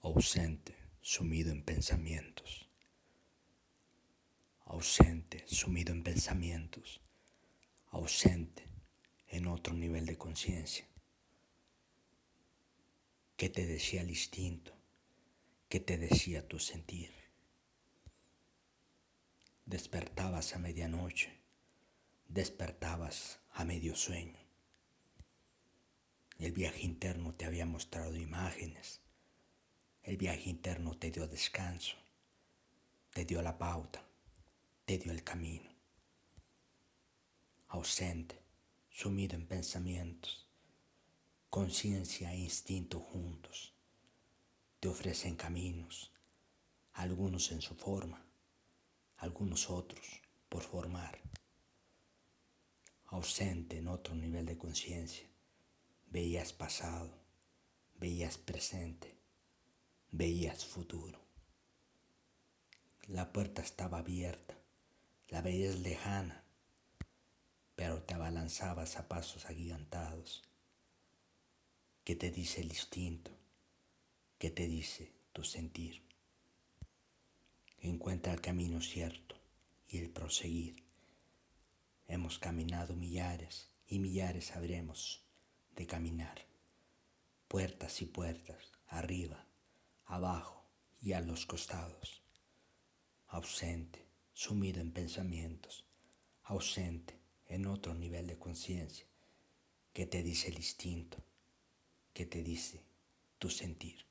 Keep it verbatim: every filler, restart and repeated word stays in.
ausente, sumido en pensamientos, ausente, sumido en pensamientos, ausente en otro nivel de conciencia. ¿Qué te decía el instinto? ¿Qué te decía tu sentir? Despertabas a medianoche, despertabas a medio sueño. El viaje interno te había mostrado imágenes. El viaje interno te dio descanso, te dio la pauta, te dio el camino. Ausente, sumido en pensamientos, conciencia e instinto juntos, te ofrecen caminos, algunos en su forma, algunos otros por formar. Ausente en otro nivel de conciencia, veías pasado, veías presente, veías futuro. La puerta estaba abierta, la veías lejana, pero te abalanzabas a pasos agigantados. ¿Qué te dice el instinto? ¿Qué te dice tu sentir? Encuentra el camino cierto y el proseguir. Hemos caminado millares y millares habremos de caminar. Puertas y puertas, arriba, abajo y a los costados. Ausente, sumido en pensamientos, ausente en otro nivel de conciencia. ¿Qué te dice el instinto? ¿Qué te dice tu sentir?